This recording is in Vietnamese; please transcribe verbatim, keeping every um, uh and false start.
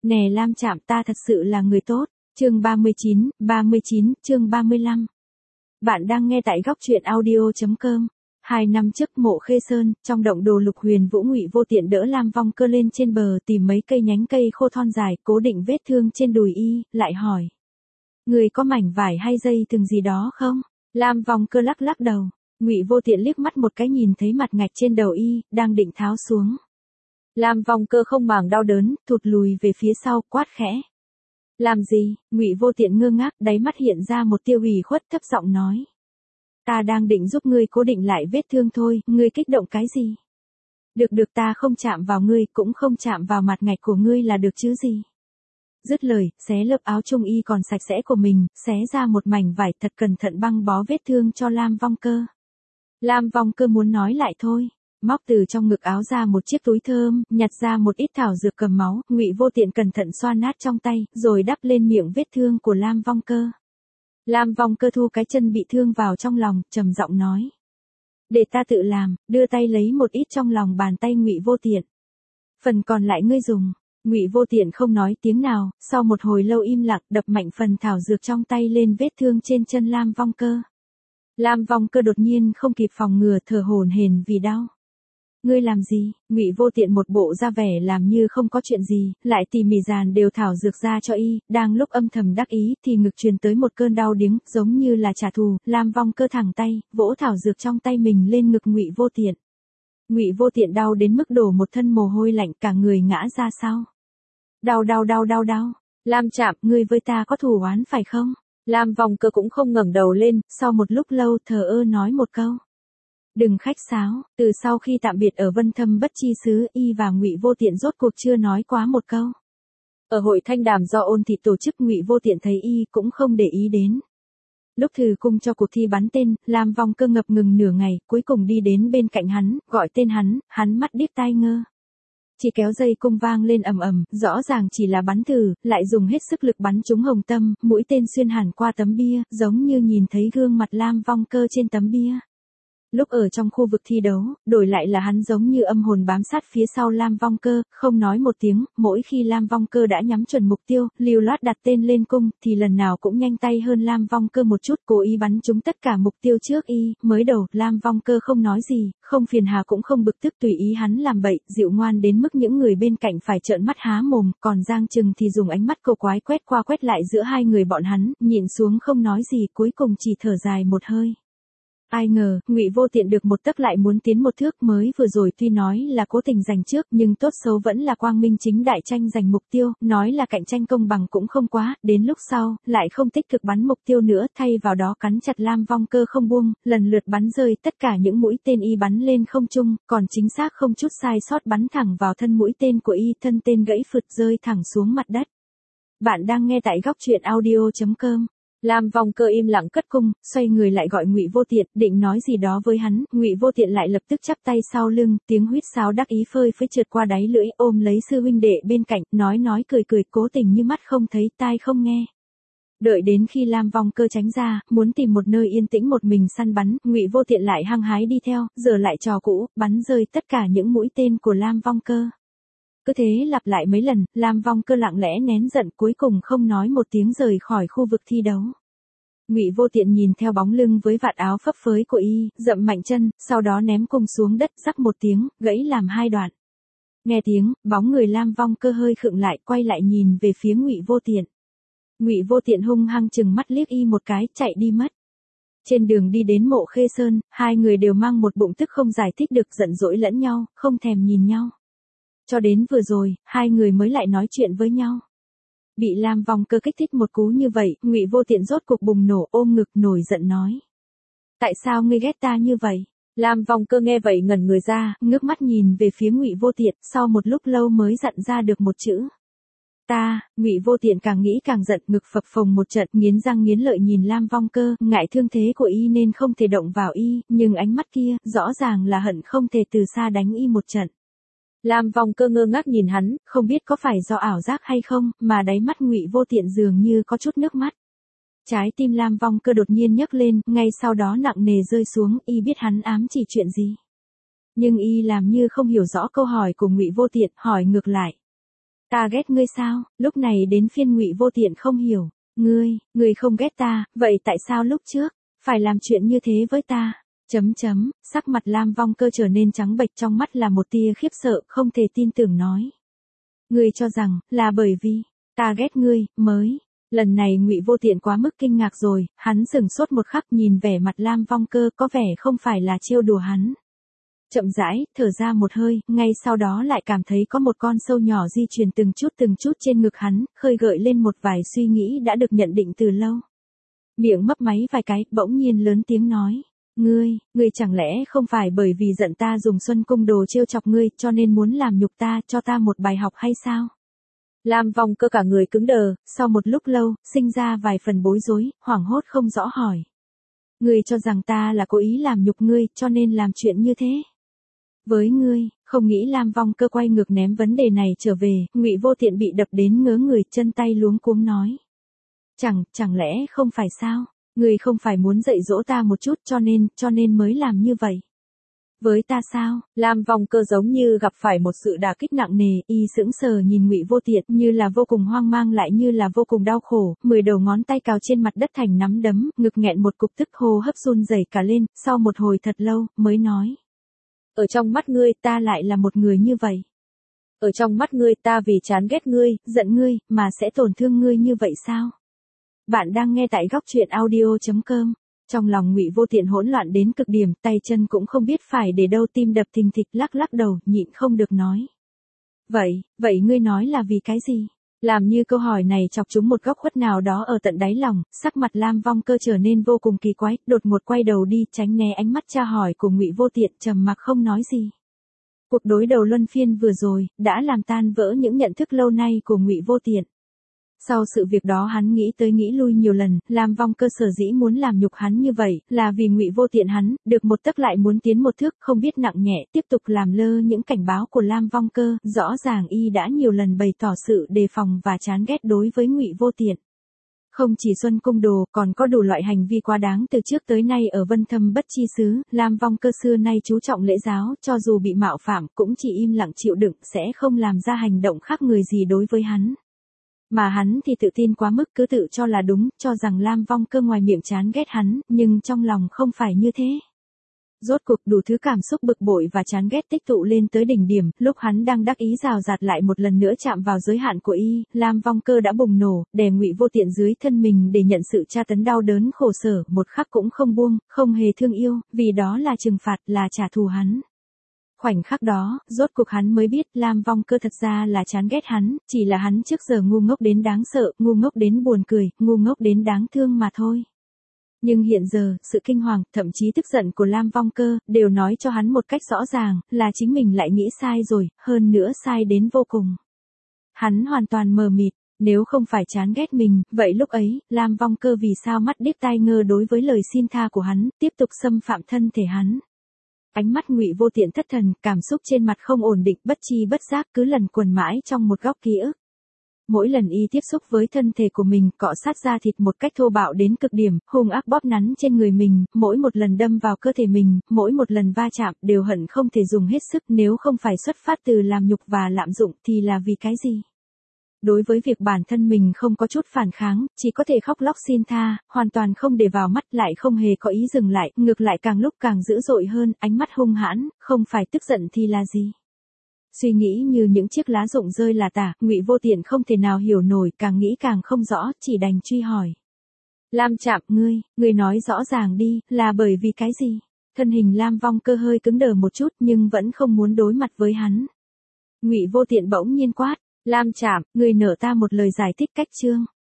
Nè Lam Trạm, ta thật sự là người tốt. Chương ba mươi chín, ba mươi chín, chương ba mươi lăm. Bạn đang nghe tại góc truyện audio chấm com. Hai năm trước Mộ Khê Sơn, trong động đồ Lục Huyền Vũ, Ngụy Vô Tiện đỡ Lam Vong Cơ lên trên bờ, tìm mấy cây nhánh cây khô thon dài, cố định vết thương trên đùi y, lại hỏi: "Người có mảnh vải hay dây thừng gì đó không?" Lam Vong Cơ lắc lắc đầu. Ngụy Vô Tiện liếc mắt một cái nhìn thấy mặt ngạch trên đầu y, đang định tháo xuống. Lam Vong Cơ không màng đau đớn, thụt lùi về phía sau, quát khẽ: "Làm gì?" Ngụy Vô Tiện ngơ ngác, đáy mắt hiện ra một tia ủy khuất, thấp giọng nói: "Ta đang định giúp ngươi cố định lại vết thương thôi, ngươi kích động cái gì?" "Được được, ta không chạm vào ngươi, cũng không chạm vào mặt ngạch của ngươi là được chứ gì." Dứt lời, xé lớp áo trung y còn sạch sẽ của mình, xé ra một mảnh vải, thật cẩn thận băng bó vết thương cho Lam Vong Cơ. Lam Vong Cơ muốn nói lại thôi, móc từ trong ngực áo ra một chiếc túi thơm, nhặt ra một ít thảo dược cầm máu, Ngụy Vô Tiện cẩn thận xoa nát trong tay, rồi đắp lên miệng vết thương của Lam Vong Cơ. Lam Vong Cơ thu cái chân bị thương vào trong lòng, trầm giọng nói: "Để ta tự làm." Đưa tay lấy một ít trong lòng bàn tay Ngụy Vô Tiện. "Phần còn lại ngươi dùng." Ngụy Vô Tiện không nói tiếng nào, sau một hồi lâu im lặng, đập mạnh phần thảo dược trong tay lên vết thương trên chân Lam Vong Cơ. Lam Vong Cơ đột nhiên không kịp phòng ngừa, thở hổn hển vì đau. "Ngươi làm gì?" Ngụy Vô Tiện một bộ ra vẻ làm như không có chuyện gì, lại tỉ mỉ dàn đều thảo dược ra cho y, đang lúc âm thầm đắc ý thì ngực truyền tới một cơn đau điếng, giống như là trả thù. Lam Vong Cơ thẳng tay, vỗ thảo dược trong tay mình lên ngực Ngụy Vô Tiện. Ngụy Vô Tiện đau đến mức đổ một thân mồ hôi lạnh, cả người ngã ra sau. "Đau đau đau đau đau. Lam Trạm, ngươi với ta có thù oán phải không?" Lam Vong Cơ cũng không ngẩng đầu lên, sau một lúc lâu thờ ơ nói một câu: "Đừng khách sáo." Từ sau khi tạm biệt ở Vân Thâm Bất Chi Xứ, y và Ngụy Vô Tiện rốt cuộc chưa nói quá một câu. Ở hội thanh đàm do Ôn Thị tổ chức, Ngụy Vô Tiện thấy y cũng không để ý đến. Lúc thử cung cho cuộc thi bắn tên, Lam Vong Cơ ngập ngừng nửa ngày, cuối cùng đi đến bên cạnh hắn, gọi tên hắn, hắn mắt điếc tai ngơ. Chỉ kéo dây cung vang lên ầm ầm, rõ ràng chỉ là bắn thử, lại dùng hết sức lực bắn trúng hồng tâm, mũi tên xuyên hẳn qua tấm bia, giống như nhìn thấy gương mặt Lam Vong Cơ trên tấm bia. Lúc ở trong khu vực thi đấu, đổi lại là hắn giống như âm hồn bám sát phía sau Lam Vong Cơ, không nói một tiếng, mỗi khi Lam Vong Cơ đã nhắm chuẩn mục tiêu, lưu loát đặt tên lên cung, thì lần nào cũng nhanh tay hơn Lam Vong Cơ một chút, cố ý bắn trúng tất cả mục tiêu trước y. Mới đầu, Lam Vong Cơ không nói gì, không phiền hà cũng không bực tức, tùy ý hắn làm bậy, dịu ngoan đến mức những người bên cạnh phải trợn mắt há mồm, còn Giang Trừng thì dùng ánh mắt cổ quái quét qua quét lại giữa hai người bọn hắn, nhìn xuống không nói gì, cuối cùng chỉ thở dài một hơi. Ai ngờ, Ngụy Vô Tiện được một tấc lại muốn tiến một thước, mới vừa rồi tuy nói là cố tình giành trước, nhưng tốt xấu vẫn là quang minh chính đại tranh giành mục tiêu, nói là cạnh tranh công bằng cũng không quá, đến lúc sau, lại không tích cực bắn mục tiêu nữa, thay vào đó cắn chặt Lam Vong Cơ không buông, lần lượt bắn rơi tất cả những mũi tên y bắn lên không trung, còn chính xác không chút sai sót bắn thẳng vào thân mũi tên của y, thân tên gãy phượt rơi thẳng xuống mặt đất. Bạn đang nghe tại góc truyện audio chấm com. Lam Vong Cơ im lặng cất cung, xoay người lại gọi Ngụy Vô Tiện, định nói gì đó với hắn, Ngụy Vô Tiện lại lập tức chắp tay sau lưng, tiếng huýt sáo đắc ý phơi phới trượt qua đáy lưỡi, ôm lấy sư huynh đệ bên cạnh, nói nói cười cười, cố tình như mắt không thấy tai không nghe. Đợi đến khi Lam Vong Cơ tránh ra, muốn tìm một nơi yên tĩnh một mình săn bắn, Ngụy Vô Tiện lại hăng hái đi theo, giờ lại trò cũ, bắn rơi tất cả những mũi tên của Lam Vong Cơ. Cứ thế lặp lại mấy lần, Lam Vong Cơ lặng lẽ nén giận, cuối cùng không nói một tiếng rời khỏi khu vực thi đấu. Ngụy Vô Tiện nhìn theo bóng lưng với vạt áo phấp phới của y, dậm mạnh chân, sau đó ném cung xuống đất, rắc một tiếng, gãy làm hai đoạn. Nghe tiếng, bóng người Lam Vong Cơ hơi khựng lại, quay lại nhìn về phía Ngụy Vô Tiện. Ngụy Vô Tiện hung hăng chừng mắt liếc y một cái, chạy đi mất. Trên đường đi đến Mộ Khê Sơn, hai người đều mang một bụng tức không giải thích được, giận dỗi lẫn nhau, không thèm nhìn nhau. Cho đến vừa rồi, hai người mới lại nói chuyện với nhau. Bị Lam Vong Cơ kích thích một cú như vậy, Ngụy Vô Tiện rốt cục bùng nổ, ôm ngực nổi giận nói: "Tại sao ngươi ghét ta như vậy?" Lam Vong Cơ nghe vậy ngẩn người ra, ngước mắt nhìn về phía Ngụy Vô Tiện, sau một lúc lâu mới dặn ra được một chữ: "Ta." Ngụy Vô Tiện càng nghĩ càng giận, ngực phập phồng một trận, nghiến răng nghiến lợi nhìn Lam Vong Cơ, ngại thương thế của y nên không thể động vào y, nhưng ánh mắt kia, rõ ràng là hận không thể từ xa đánh y một trận. Lam Vong Cơ ngơ ngác nhìn hắn, không biết có phải do ảo giác hay không, mà đáy mắt Ngụy Vô Tiện dường như có chút nước mắt. Trái tim Lam Vong Cơ đột nhiên nhấc lên, ngay sau đó nặng nề rơi xuống, y biết hắn ám chỉ chuyện gì. Nhưng y làm như không hiểu rõ câu hỏi của Ngụy Vô Tiện, hỏi ngược lại: Ta ghét ngươi sao? Lúc này đến phiên Ngụy Vô Tiện không hiểu. Ngươi, ngươi không ghét ta, vậy tại sao lúc trước phải làm chuyện như thế với ta? Chấm chấm, sắc mặt Lam Vong Cơ trở nên trắng bệch, trong mắt là một tia khiếp sợ, không thể tin tưởng nói. Ngươi cho rằng là bởi vì ta ghét ngươi mới. Lần này Ngụy Vô Tiện quá mức kinh ngạc rồi, hắn sững sốt một khắc nhìn vẻ mặt Lam Vong Cơ có vẻ không phải là trêu đùa hắn. Chậm rãi, thở ra một hơi, ngay sau đó lại cảm thấy có một con sâu nhỏ di chuyển từng chút từng chút trên ngực hắn, khơi gợi lên một vài suy nghĩ đã được nhận định từ lâu. Miệng mấp máy vài cái, bỗng nhiên lớn tiếng nói. Ngươi, ngươi chẳng lẽ không phải bởi vì giận ta dùng Xuân Cung đồ trêu chọc ngươi cho nên muốn làm nhục ta, cho ta một bài học hay sao? Lam Vong Cơ cả người cứng đờ, sau một lúc lâu, sinh ra vài phần bối rối, hoảng hốt không rõ hỏi. Ngươi cho rằng ta là cố ý làm nhục ngươi cho nên làm chuyện như thế? Với ngươi, không nghĩ Lam Vong Cơ quay ngược ném vấn đề này trở về, Ngụy Vô Tiện bị đập đến ngớ người, chân tay luống cuống nói. Chẳng, chẳng lẽ không phải sao? Ngươi không phải muốn dạy dỗ ta một chút cho nên, cho nên mới làm như vậy. Với ta sao? Lam Vong Cơ giống như gặp phải một sự đả kích nặng nề, y sững sờ nhìn Ngụy Vô Tiện, như là vô cùng hoang mang lại như là vô cùng đau khổ, mười đầu ngón tay cào trên mặt đất thành nắm đấm, ngực nghẹn một cục tức, hô hấp run rẩy cả lên, sau một hồi thật lâu, mới nói. Ở trong mắt ngươi, ta lại là một người như vậy. Ở trong mắt ngươi, ta vì chán ghét ngươi, giận ngươi, mà sẽ tổn thương ngươi như vậy sao? Bạn đang nghe tại góc truyện audio chấm com. Trong lòng Ngụy Vô Tiện hỗn loạn đến cực điểm, tay chân cũng không biết phải để đâu, tim đập thình thịch, lắc lắc đầu, nhịn không được nói. Vậy, vậy ngươi nói là vì cái gì? Làm như câu hỏi này chọc trúng một góc khuất nào đó ở tận đáy lòng, sắc mặt Lam Vong Cơ trở nên vô cùng kỳ quái, đột ngột quay đầu đi, tránh né ánh mắt tra hỏi của Ngụy Vô Tiện, trầm mặc không nói gì. Cuộc đối đầu luân phiên vừa rồi, đã làm tan vỡ những nhận thức lâu nay của Ngụy Vô Tiện. Sau sự việc đó hắn nghĩ tới nghĩ lui nhiều lần, Lam Vong Cơ sở dĩ muốn làm nhục hắn như vậy, là vì Ngụy Vô Tiện hắn, được một tấc lại muốn tiến một thước, không biết nặng nhẹ, tiếp tục làm lơ những cảnh báo của Lam Vong Cơ, rõ ràng y đã nhiều lần bày tỏ sự đề phòng và chán ghét đối với Ngụy Vô Tiện. Không chỉ Xuân Cung đồ, còn có đủ loại hành vi quá đáng từ trước tới nay ở Vân Thâm Bất Chi xứ, Lam Vong Cơ xưa nay chú trọng lễ giáo, cho dù bị mạo phạm, cũng chỉ im lặng chịu đựng, sẽ không làm ra hành động khác người gì đối với hắn. Mà hắn thì tự tin quá mức, cứ tự cho là đúng, cho rằng Lam Vong Cơ ngoài miệng chán ghét hắn, nhưng trong lòng không phải như thế. Rốt cuộc đủ thứ cảm xúc bực bội và chán ghét tích tụ lên tới đỉnh điểm, lúc hắn đang đắc ý rào rạt lại một lần nữa chạm vào giới hạn của y, Lam Vong Cơ đã bùng nổ, đè Ngụy Vô Tiện dưới thân mình để nhận sự tra tấn đau đớn khổ sở, một khắc cũng không buông, không hề thương yêu, vì đó là trừng phạt, là trả thù hắn. Khoảnh khắc đó, rốt cuộc hắn mới biết Lam Vong Cơ thật ra là chán ghét hắn, chỉ là hắn trước giờ ngu ngốc đến đáng sợ, ngu ngốc đến buồn cười, ngu ngốc đến đáng thương mà thôi. Nhưng hiện giờ, sự kinh hoàng, thậm chí tức giận của Lam Vong Cơ, đều nói cho hắn một cách rõ ràng, là chính mình lại nghĩ sai rồi, hơn nữa sai đến vô cùng. Hắn hoàn toàn mờ mịt, nếu không phải chán ghét mình, vậy lúc ấy, Lam Vong Cơ vì sao mắt điếc tai ngơ đối với lời xin tha của hắn, tiếp tục xâm phạm thân thể hắn. Ánh mắt Ngụy Vô Tiện thất thần, cảm xúc trên mặt không ổn định, bất chi bất giác cứ lần quần mãi trong một góc ký ức. Mỗi lần y tiếp xúc với thân thể của mình, cọ sát da thịt một cách thô bạo đến cực điểm, hung ác bóp nắn trên người mình, mỗi một lần đâm vào cơ thể mình, mỗi một lần va chạm, đều hận không thể dùng hết sức, nếu không phải xuất phát từ làm nhục và lạm dụng, thì là vì cái gì? Đối với việc bản thân mình không có chút phản kháng, chỉ có thể khóc lóc xin tha, hoàn toàn không để vào mắt, lại không hề có ý dừng lại, ngược lại càng lúc càng dữ dội hơn, ánh mắt hung hãn, không phải tức giận thì là gì? Suy nghĩ như những chiếc lá rụng rơi là tả, Ngụy Vô Tiện không thể nào hiểu nổi, càng nghĩ càng không rõ, chỉ đành truy hỏi. Lam Trạm, ngươi, ngươi nói rõ ràng đi, là bởi vì cái gì? Thân hình Lam Vong Cơ hơi cứng đờ một chút nhưng vẫn không muốn đối mặt với hắn. Ngụy Vô Tiện bỗng nhiên quát. Lam Trạm, ngươi nợ ta một lời giải thích cách chương.